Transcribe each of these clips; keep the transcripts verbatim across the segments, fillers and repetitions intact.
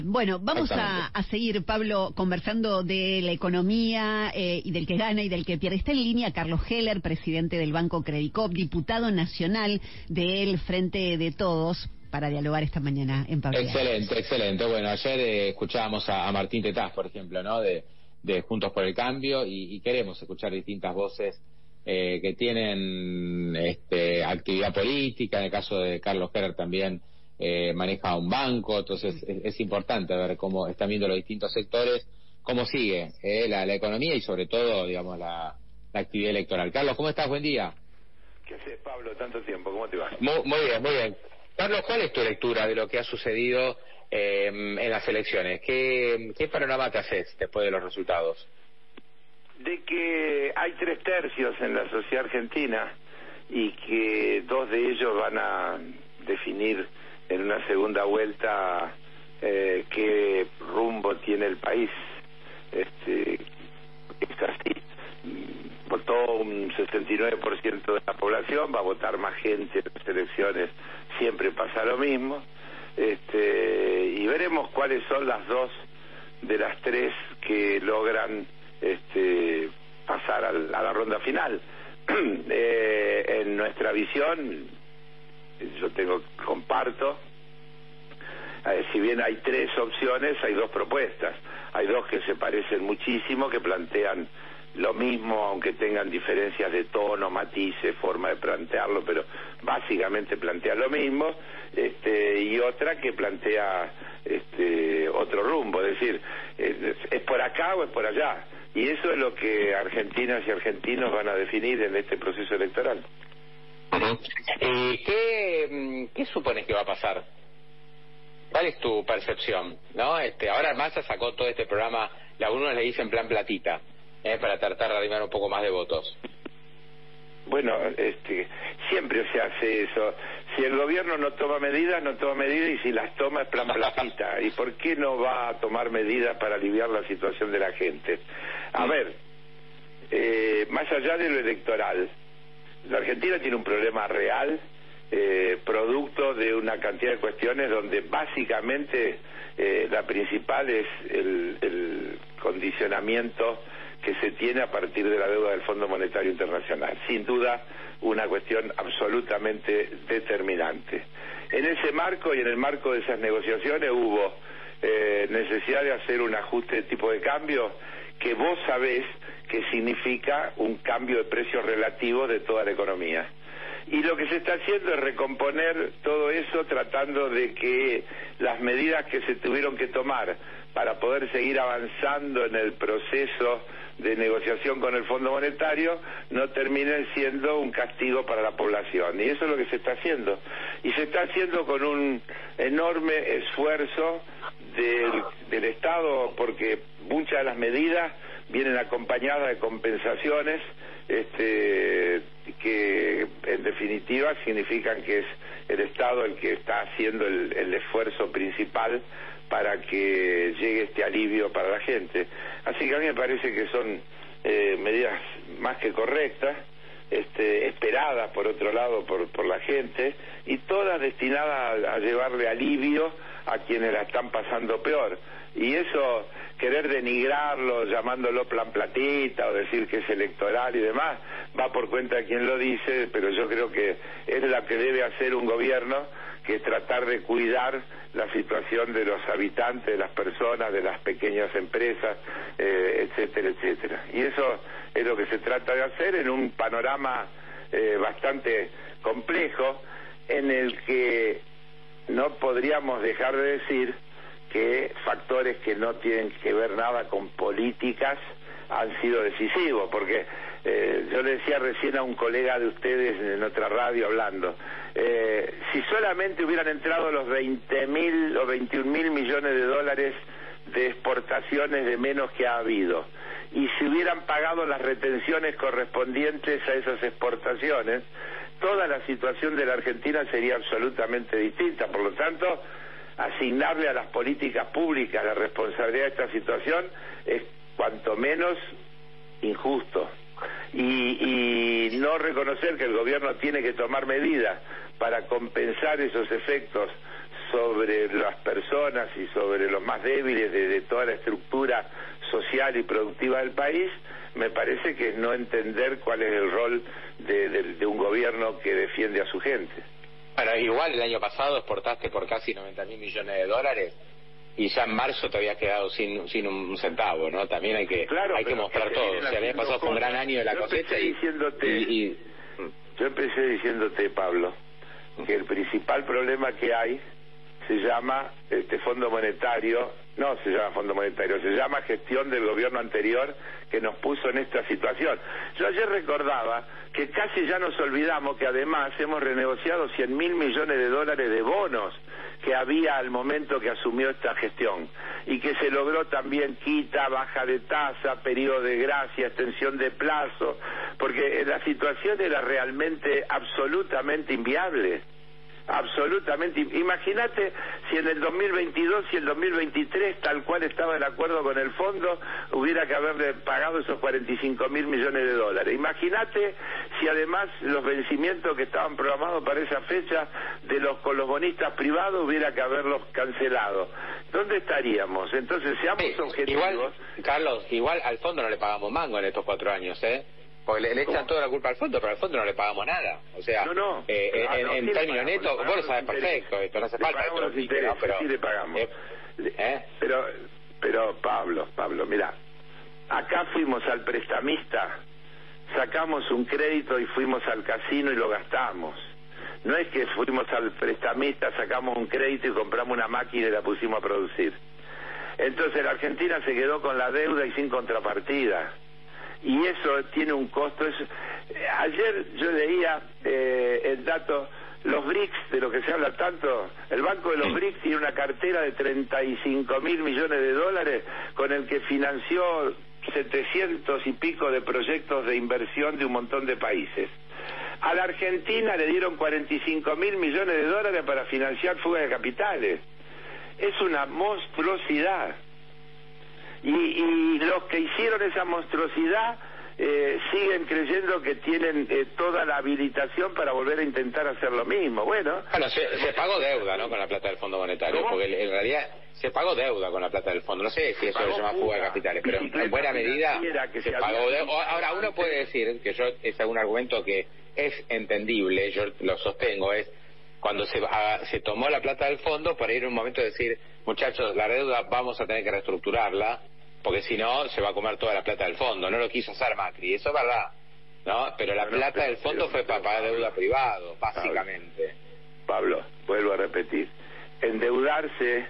Bueno, vamos a, a seguir, Pablo, conversando de la economía eh, y del que gana y del que pierde. Está en línea Carlos Heller, presidente del Banco Credicop, diputado nacional del Frente de Todos, para dialogar esta mañana en Pablo. Excelente, excelente. Bueno, ayer eh, escuchábamos a, a Martín Tetaz, por ejemplo, ¿no? De, de Juntos por el Cambio, y, y queremos escuchar distintas voces eh, que tienen este, actividad política. En el caso de Carlos Heller también eh, maneja un banco, entonces es, es importante ver cómo están viendo los distintos sectores, cómo sigue eh, la, la economía y sobre todo, digamos, la, la actividad electoral. Carlos, ¿cómo estás? Buen día. ¿Qué haces, Pablo? Tanto tiempo, ¿cómo te va? Muy, muy bien, muy bien. Carlos, ¿cuál es tu lectura de lo que ha sucedido eh, en las elecciones? ¿Qué, ¿Qué panorama te haces después de los resultados? De que hay tres tercios en la sociedad argentina y que dos de ellos van a definir en una segunda vuelta eh, qué rumbo tiene el país. Este, es así. Votó un sesenta y nueve por ciento de la población, va a votar más gente en las elecciones, siempre pasa lo mismo, este, y veremos cuáles son las dos de las tres que logran este, pasar al, a la ronda final. eh, en nuestra visión, yo tengo comparto, eh, si bien hay tres opciones, hay dos propuestas, hay dos que se parecen muchísimo, que plantean lo mismo, aunque tengan diferencias de tono, matices, forma de plantearlo, pero básicamente plantea lo mismo, este, y otra que plantea este, otro rumbo, es decir, es, es por acá o es por allá, y eso es lo que argentinas y argentinos van a definir en este proceso electoral. Uh-huh. ¿Y qué, qué supones que va a pasar? ¿Cuál es tu percepción? ¿No? Este, ahora Massa sacó todo este programa, algunos le dicen plan platita, Eh, para tratar de arribar un poco más de votos. Bueno, este, siempre se hace eso. Si el gobierno no toma medidas, no toma medidas, y si las toma es plan platita. ¿Y por qué no va a tomar medidas para aliviar la situación de la gente? A ver, eh, más allá de lo electoral, la Argentina tiene un problema real, eh, producto de una cantidad de cuestiones donde básicamente eh, la principal es el, el condicionamiento que se tiene a partir de la deuda del Fondo Monetario Internacional. Sin duda, una cuestión absolutamente determinante. En ese marco y en el marco de esas negociaciones hubo eh, necesidad de hacer un ajuste de tipo de cambio que vos sabés que significa un cambio de precios relativos de toda la economía. Y lo que se está haciendo es recomponer todo eso, tratando de que las medidas que se tuvieron que tomar para poder seguir avanzando en el proceso de negociación con el Fondo Monetario no terminen siendo un castigo para la población, y eso es lo que se está haciendo, y se está haciendo con un enorme esfuerzo del, del Estado, porque muchas de las medidas vienen acompañadas de compensaciones este, que en definitiva significan que es el Estado el que está haciendo el, el esfuerzo principal para que llegue este alivio para la gente. Así que a mí me parece que son eh, medidas más que correctas, este, esperadas por otro lado por, por la gente, y todas destinadas a, a llevarle alivio a quienes la están pasando peor. Y eso, querer denigrarlo llamándolo plan platita o decir que es electoral y demás, va por cuenta de quien lo dice, pero yo creo que es la que debe hacer un gobierno, que es tratar de cuidar la situación de los habitantes, de las personas, de las pequeñas empresas, eh, etcétera, etcétera. Y eso es lo que se trata de hacer en un panorama eh, bastante complejo, en el que no podríamos dejar de decir que factores que no tienen que ver nada con políticas han sido decisivos, porque eh, yo le decía recién a un colega de ustedes en otra radio hablando, eh, si solamente hubieran entrado los veinte mil o veintiún mil millones de dólares de exportaciones de menos que ha habido, y si hubieran pagado las retenciones correspondientes a esas exportaciones, toda la situación de la Argentina sería absolutamente distinta. Por lo tanto, asignarle a las políticas públicas la responsabilidad de esta situación es cuanto menos injusto, y, y no reconocer que el gobierno tiene que tomar medidas para compensar esos efectos sobre las personas y sobre los más débiles de, de toda la estructura social y productiva del país, me parece que es no entender cuál es el rol de, de, de un gobierno que defiende a su gente. Bueno, igual el año pasado exportaste por casi noventa mil millones de dólares y ya en marzo te habías quedado sin sin un centavo, ¿no? También hay que claro, hay que mostrar que todo. O sea, el año pasado fue un gran año de la yo cosecha y, diciéndote, y, y... Yo empecé diciéndote, Pablo, que el principal problema que hay se llama este Fondo Monetario, no se llama Fondo Monetario, se llama gestión del gobierno anterior que nos puso en esta situación. Yo ayer recordaba que casi ya nos olvidamos que además hemos renegociado cien mil millones de dólares de bonos que había al momento que asumió esta gestión y que se logró también quita, baja de tasa, periodo de gracia, extensión de plazo, porque la situación era realmente absolutamente inviable. Absolutamente. Imagínate si en el dos mil veintidós y el dos mil veintitrés, tal cual estaba el acuerdo con el fondo, hubiera que haberle pagado esos cuarenta y cinco mil millones de dólares. Imagínate si además los vencimientos que estaban programados para esa fecha de los con los bonistas privados hubiera que haberlos cancelado. ¿Dónde estaríamos? Entonces, seamos sí, objetivos. Igual, Carlos, igual al fondo no le pagamos mango en estos cuatro años, ¿eh? Porque le, le echan toda la culpa al fondo, pero al fondo no le pagamos nada. O sea, no, no. Eh, ah, en, no, en sí términos netos, vos lo sabés perfecto, esto no hace le falta. Pagamos los intereses, ¿no? Pero, sí le pagamos. Eh, ¿eh? Pero, pero Pablo, Pablo, mira, acá fuimos al prestamista, sacamos un crédito y fuimos al casino y lo gastamos. No es que fuimos al prestamista, sacamos un crédito y compramos una máquina y la pusimos a producir. Entonces la Argentina se quedó con la deuda y sin contrapartida. Y eso tiene un costo. Es, eh, ayer yo leía eh, el dato, los B R I C S, de lo que se habla tanto, el Banco de los B R I C S tiene una cartera de treinta y cinco mil millones de dólares con el que financió setecientos y pico de proyectos de inversión de un montón de países. A la Argentina le dieron cuarenta y cinco mil millones de dólares para financiar fugas de capitales. Es una monstruosidad. Y, y los que hicieron esa monstruosidad eh, siguen creyendo que tienen eh, toda la habilitación para volver a intentar hacer lo mismo. Bueno, bueno se, se pagó deuda, ¿no?, con la plata del Fondo Monetario, ¿cómo? Porque en realidad se pagó deuda con la plata del fondo. No sé si eso se llama fuga de capitales, pero en buena medida se, se pagó deuda. Ahora, uno puede decir que yo es un argumento que es entendible, yo lo sostengo, es cuando se, a, se tomó la plata del fondo para ir a un momento de decir, muchachos, la deuda vamos a tener que reestructurarla, porque si no se va a comer toda la plata del fondo. No lo quiso hacer Macri, eso es verdad, ¿no? Pero la no, plata pero, del fondo pero, fue para pagar deuda privado, básicamente. Pablo, Pablo, vuelvo a repetir, endeudarse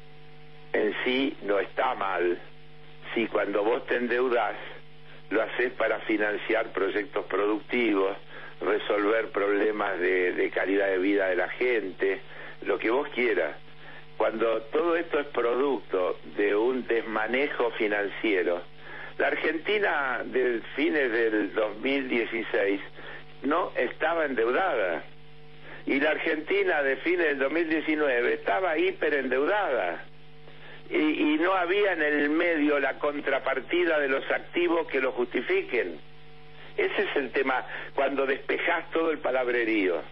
en sí no está mal si cuando vos te endeudás lo haces para financiar proyectos productivos, resolver problemas de, de calidad de vida de la gente, lo que vos quieras. Cuando todo esto es producto de un desmanejo financiero, la Argentina de fines del dos mil dieciséis no estaba endeudada y la Argentina de fines del dos mil diecinueve estaba hiperendeudada y, y no había en el medio la contrapartida de los activos que lo justifiquen. Ese es el tema cuando despejás todo el palabrerío.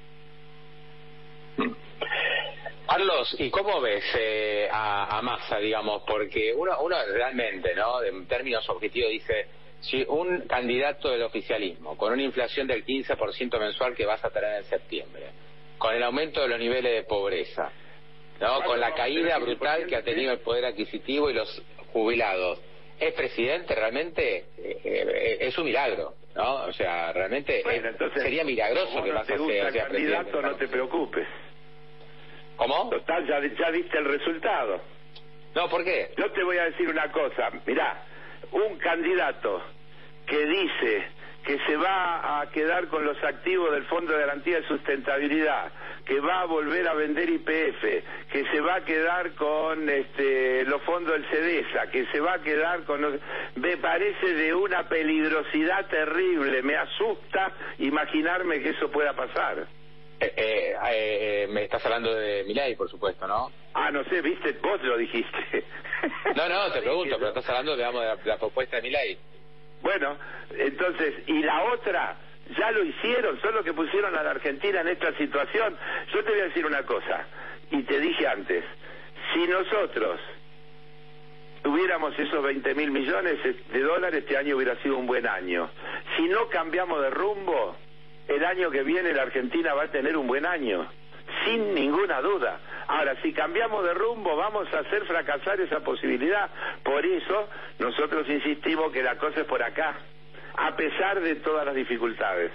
Carlos, ¿y cómo ves eh, a, a Massa, digamos? Porque uno, uno realmente, ¿no?, en términos objetivos dice, si un candidato del oficialismo, con una inflación del quince por ciento mensual que vas a tener en septiembre, con el aumento de los niveles de pobreza, ¿no?, con la caída brutal que ha tenido el poder adquisitivo y los jubilados, ¿es presidente realmente? Eh, eh, es un milagro, ¿no? O sea, realmente bueno, es, entonces, sería milagroso que Massa sea, sea presidente. Candidato, no te preocupes. ¿Cómo? Total, ya, ya viste el resultado. No, ¿por qué? Yo te voy a decir una cosa. Mirá, un candidato que dice que se va a quedar con los activos del Fondo de Garantía de Sustentabilidad, que va a volver a vender Y P F, que se va a quedar con este, los fondos del CEDESA, que se va a quedar con los... Me parece de una peligrosidad terrible. Me asusta imaginarme que eso pueda pasar. Eh, eh, eh, me estás hablando de Milei, por supuesto, ¿no? Ah, no sé, viste, vos lo dijiste. No, no, te pregunto, pero estás hablando, digamos, de la, de la propuesta de Milei. Bueno, entonces, y la otra, ya lo hicieron, son los que pusieron a la Argentina en esta situación. Yo te voy a decir una cosa, Y te dije antes, si nosotros tuviéramos esos veinte mil millones de dólares, este año hubiera sido un buen año. Si no cambiamos de rumbo, el año que viene la Argentina va a tener un buen año, sin ninguna duda. Ahora, si cambiamos de rumbo, vamos a hacer fracasar esa posibilidad. Por eso, nosotros insistimos que la cosa es por acá, a pesar de todas las dificultades.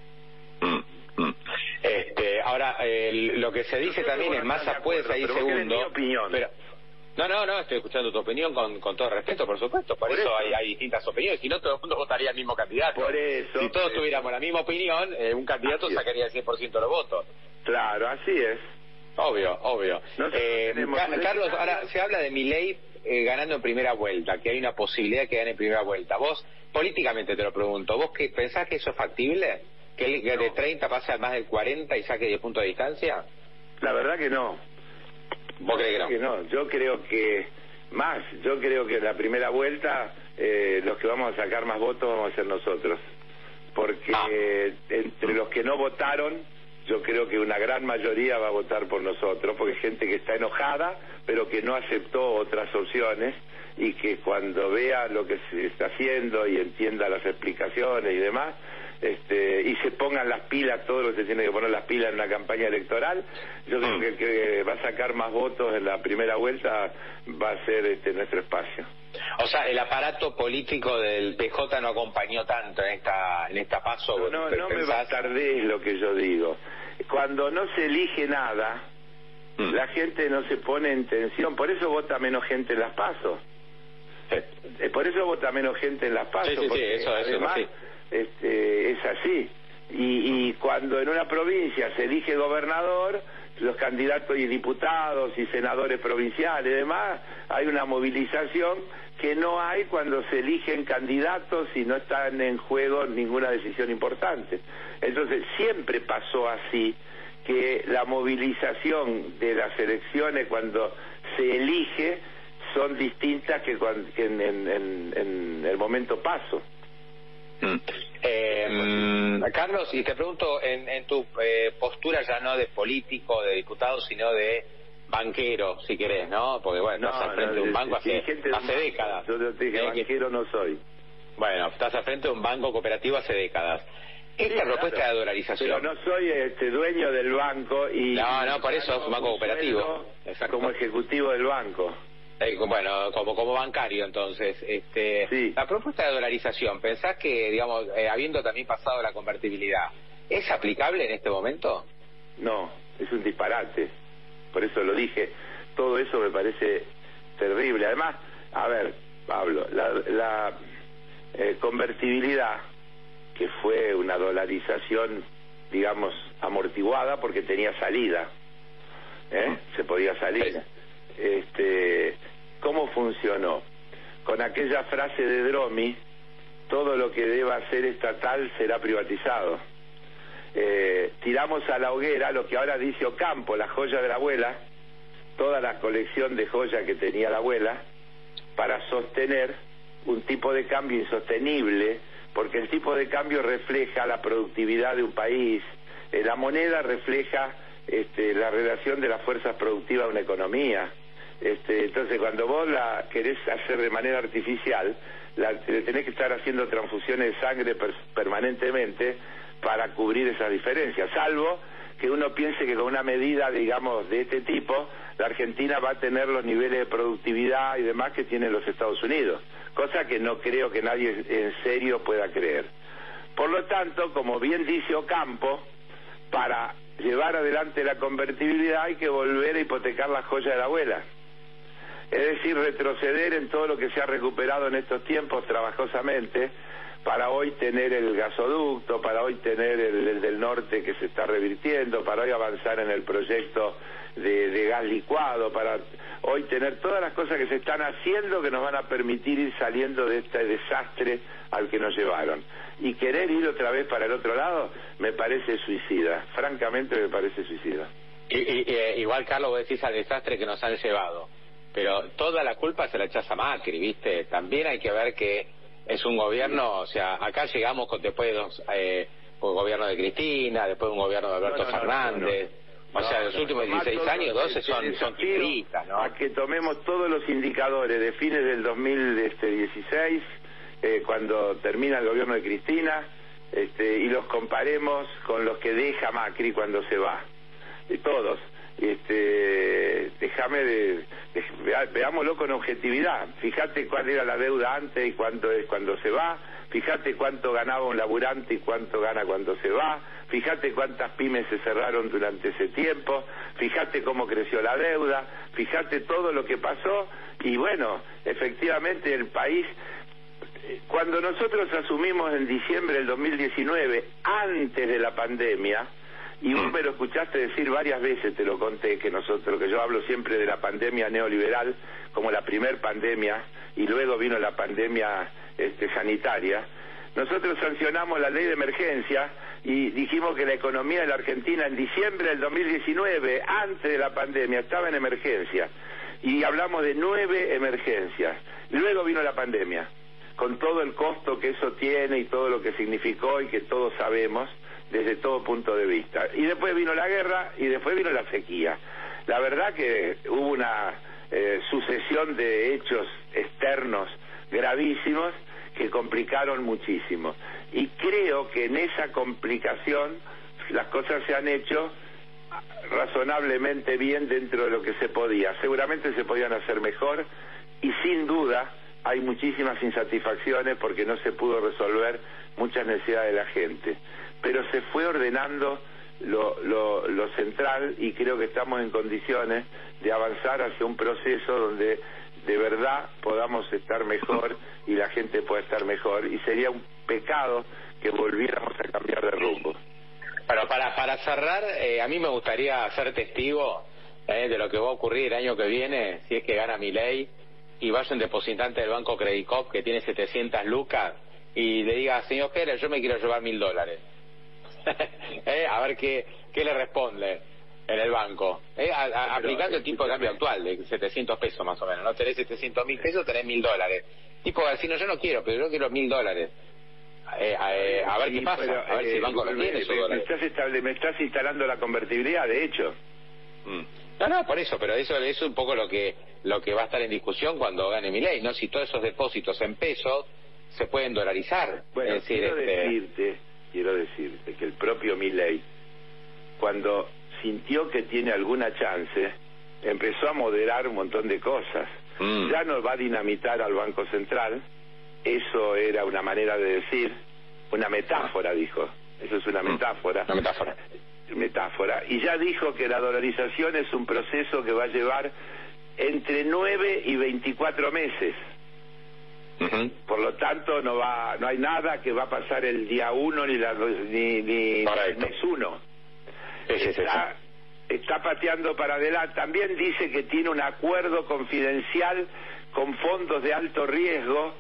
Mm, mm. Este, ahora, eh, lo que se dice no también es Massa puede salir segundo. Mi opinión. Pero, no, no, no, estoy escuchando tu opinión con, con todo respeto, por supuesto. Por, por eso, eso. Hay, hay distintas opiniones. Si no, todo el mundo votaría al mismo candidato. Por eso. Si todos eso. tuviéramos la misma opinión, eh, un candidato así sacaría el cien por ciento de los votos. Claro, así es. Obvio, obvio. Eh, Ca Carlos, ahora se habla de Milei eh, ganando en primera vuelta, que hay una posibilidad que gane en primera vuelta. Vos, políticamente te lo pregunto, ¿vos qué pensás que eso es factible? ¿Que él no. de treinta pase a más del cuarenta y saque diez puntos de distancia? La verdad que no. ¿Vos crees que no? que no? Yo creo que más, yo creo que en la primera vuelta eh, los que vamos a sacar más votos vamos a ser nosotros. Porque ah. eh, entre los que no votaron, yo creo que una gran mayoría va a votar por nosotros, porque hay gente que está enojada, pero que no aceptó otras opciones, y que cuando vea lo que se está haciendo y entienda las explicaciones y demás, este, y se pongan las pilas, todos los que se tienen que poner las pilas en una campaña electoral, yo creo que el que va a sacar más votos en la primera vuelta va a ser este, nuestro espacio. O sea, el aparato político del P J no acompañó tanto en esta en esta paso. No, no, no me bastardees lo que yo digo. Cuando no se elige nada, mm. la gente no se pone en tensión. Por eso vota menos gente en las pasos. Sí. Por eso vota menos gente en las pasos. Sí, sí, sí, eso, además, eso, sí. este, es así. Y, y cuando en una provincia se elige gobernador, los candidatos y diputados y senadores provinciales y demás, hay una movilización que no hay cuando se eligen candidatos y no están en juego ninguna decisión importante. Entonces siempre pasó así, que la movilización de las elecciones cuando se elige son distintas que, cuando, que en, en, en, en el momento paso. Mm. Eh, Carlos, y te pregunto en, en tu eh, postura ya no de político, de diputado, sino de banquero, si querés, ¿no? Porque bueno, estás no, al frente no, de un banco hace, hace un décadas. Yo te dije, ¿Eh? banquero no soy. Bueno, estás al frente de un banco cooperativo hace décadas. Esta sí, propuesta claro. de dolarización. Pero no soy este dueño del banco y... No, no, por eso es un banco cooperativo. Como ejecutivo del banco. Eh, bueno, como como bancario, entonces, este, sí. La propuesta de dolarización, ¿pensás que, digamos, eh, habiendo también pasado la convertibilidad, es aplicable en este momento? No, es un disparate. Por eso lo dije. Todo eso me parece terrible. Además, a ver, Pablo, la, la eh, convertibilidad, que fue una dolarización, digamos, amortiguada porque tenía salida, ¿eh? Se podía salir. Este, ¿cómo funcionó? Con aquella frase de Dromi, todo lo que deba ser estatal será privatizado. Eh, tiramos a la hoguera lo que ahora dice Ocampo, la joya de la abuela, toda la colección de joyas que tenía la abuela, para sostener un tipo de cambio insostenible, porque el tipo de cambio refleja la productividad de un país, eh, la moneda refleja este, la relación de las fuerzas productivas de una economía. Este, entonces, cuando vos la querés hacer de manera artificial, la, tenés que estar haciendo transfusiones de sangre per, permanentemente para cubrir esas diferencias, salvo que uno piense que con una medida, digamos, de este tipo, la Argentina va a tener los niveles de productividad y demás que tienen los Estados Unidos, cosa que no creo que nadie en serio pueda creer. Por lo tanto, como bien dice Ocampo, para llevar adelante la convertibilidad hay que volver a hipotecar la joya de la abuela. Es decir, retroceder en todo lo que se ha recuperado en estos tiempos trabajosamente, para hoy tener el gasoducto, para hoy tener el, el del norte que se está revirtiendo, para hoy avanzar en el proyecto de, de gas licuado, para hoy tener todas las cosas que se están haciendo que nos van a permitir ir saliendo de este desastre al que nos llevaron. Y querer ir otra vez para el otro lado me parece suicida, francamente me parece suicida. Y, y, y, igual, Carlos, vos decís al desastre que nos han llevado, pero toda la culpa se la echás a Macri, ¿viste? También hay que ver que es un gobierno, o sea, acá llegamos con, después de dos eh, un gobierno de Cristina, después de un gobierno de Alberto no, no, Fernández. No, O no, sea, los últimos dieciséis años, doce son, son quintistas, ¿no? A que tomemos todos los indicadores de fines del dos mil dieciséis, eh, cuando termina el gobierno de Cristina, este, y los comparemos con los que deja Macri cuando se va. Y todos. Este, déjame de, de vea, veámoslo con objetividad. Fíjate cuál era la deuda antes y cuánto es cuando se va. Fíjate cuánto ganaba un laburante y cuánto gana cuando se va. Fíjate cuántas pymes se cerraron durante ese tiempo. Fíjate cómo creció la deuda. Fíjate todo lo que pasó. Y bueno, efectivamente el país, cuando nosotros asumimos en diciembre del dos mil diecinueve, antes de la pandemia, y vos me lo escuchaste decir varias veces, te lo conté, que nosotros, que yo hablo siempre de la pandemia neoliberal como la primer pandemia, y luego vino la pandemia este, sanitaria. Nosotros sancionamos la ley de emergencia y dijimos que la economía de la Argentina en diciembre del dos mil diecinueve, antes de la pandemia, estaba en emergencia. Y hablamos de nueve emergencias. Luego vino la pandemia, con todo el costo que eso tiene y todo lo que significó y que todos sabemos desde todo punto de vista. Y después vino la guerra y después vino la sequía. La verdad que hubo una eh, sucesión de hechos externos gravísimos que complicaron muchísimo. Y creo que en esa complicación las cosas se han hecho razonablemente bien dentro de lo que se podía. Seguramente se podían hacer mejor y sin duda hay muchísimas insatisfacciones porque no se pudo resolver muchas necesidades de la gente. Pero se fue ordenando lo, lo, lo central y creo que estamos en condiciones de avanzar hacia un proceso donde de verdad podamos estar mejor y la gente pueda estar mejor, y sería un pecado que volviéramos a cambiar de rumbo. Pero para, para cerrar, eh, a mí me gustaría ser testigo eh, de lo que va a ocurrir el año que viene, si es que gana Milei y vaya un depositante del Banco Credicop que tiene setecientas lucas y le diga, señor Heller, yo me quiero llevar mil dólares. eh, a ver qué, qué le responde en el banco, eh, a, a, Pero, aplicando el tipo de cambio actual de setecientos pesos más o menos, no tenés setecientos mil pesos, tenés mil dólares. Tipo, si no, yo no quiero, pero yo quiero mil dólares. Eh, eh, a ver sí, qué pasa, pero, a ver eh, si el banco no tiene esos dólares. Me estás, estable, me estás instalando la convertibilidad, de hecho. Mm. No, no, por eso, pero eso es un poco lo que lo que va a estar en discusión cuando gane Milei, ¿no? Si todos esos depósitos en pesos se pueden dolarizar. Bueno, es decir, quiero este... decirte, quiero decirte que el propio Milei, cuando sintió que tiene alguna chance, empezó a moderar un montón de cosas. Mm. Ya no va a dinamitar al Banco Central, eso era una manera de decir, una metáfora, dijo, eso es una metáfora. Una metáfora. metáfora, y ya dijo que la dolarización es un proceso que va a llevar entre nueve y veinticuatro meses. Uh-huh. Por lo tanto, no va, no hay nada que va a pasar el día uno ni, la, ni, ni el mes uno. Sí, sí, está, sí. está pateando para adelante. También dice que tiene un acuerdo confidencial con fondos de alto riesgo.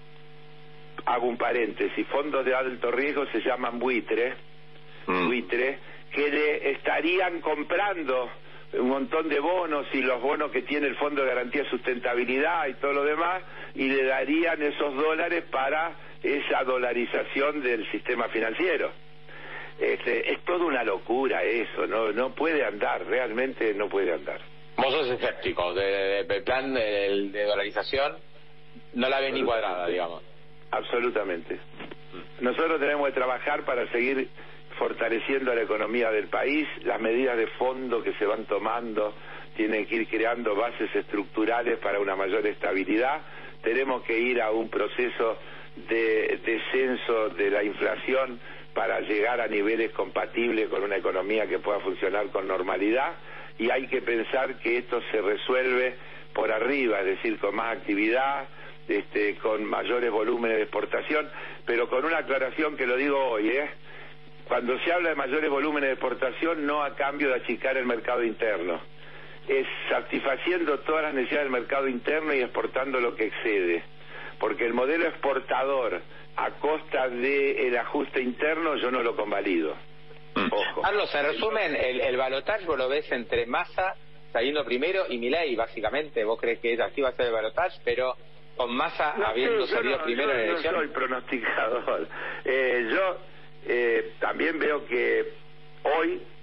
Hago un paréntesis, fondos de alto riesgo se llaman buitre, mm. buitre, que le estarían comprando un montón de bonos y los bonos que tiene el Fondo de Garantía de Sustentabilidad y todo lo demás, y le darían esos dólares para esa dolarización del sistema financiero. Este, es toda una locura eso, no no puede andar, realmente no puede andar. Vos sos escéptico del de, de plan de, de dolarización, no la ves ni cuadrada, digamos. Absolutamente. Nosotros tenemos que trabajar para seguir fortaleciendo la economía del país. Las medidas de fondo que se van tomando tienen que ir creando bases estructurales para una mayor estabilidad. Tenemos que ir a un proceso de descenso de la inflación para llegar a niveles compatibles con una economía que pueda funcionar con normalidad, y hay que pensar que esto se resuelve por arriba, es decir, con más actividad, este, con mayores volúmenes de exportación, pero con una aclaración que lo digo hoy, ¿eh? Cuando se habla de mayores volúmenes de exportación, no a cambio de achicar el mercado interno, es satisfaciendo todas las necesidades del mercado interno y exportando lo que excede, porque el modelo exportador a costa del ajuste interno yo no lo convalido. Ojo. Carlos, en resumen, el, el balotaje vos lo ves entre Massa saliendo primero y Milei, básicamente. Vos crees que así va a ser el balotaje, pero con Massa no, habiendo sí, salido no, primero yo, en la elección. Yo soy pronosticador. Eh, yo eh, también veo que hoy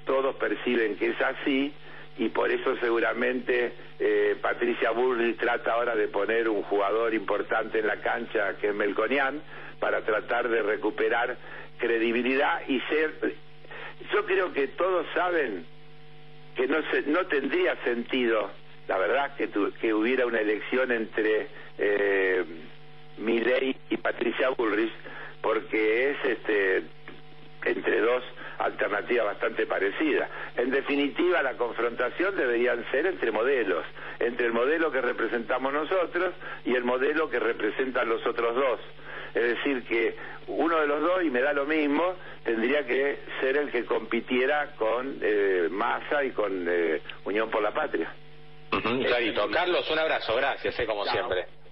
todos perciben que es así, y por eso seguramente eh, Patricia Bullrich trata ahora de poner un jugador importante en la cancha, que es Melconian, para tratar de recuperar credibilidad y ser... Yo creo que todos saben que no se, no tendría sentido, la verdad, que, tu, que hubiera una elección entre eh, Milei y Patricia Bullrich, porque es este entre dos alternativas bastante parecidas. En definitiva, la confrontación deberían ser entre modelos, entre el modelo que representamos nosotros y el modelo que representan los otros dos. Es decir, que uno de los dos, y me da lo mismo, tendría que ser el que compitiera con eh, Massa y con eh, Unión por la Patria. Uh-huh, clarito. Carlos, un abrazo, gracias, eh, como Chao. siempre.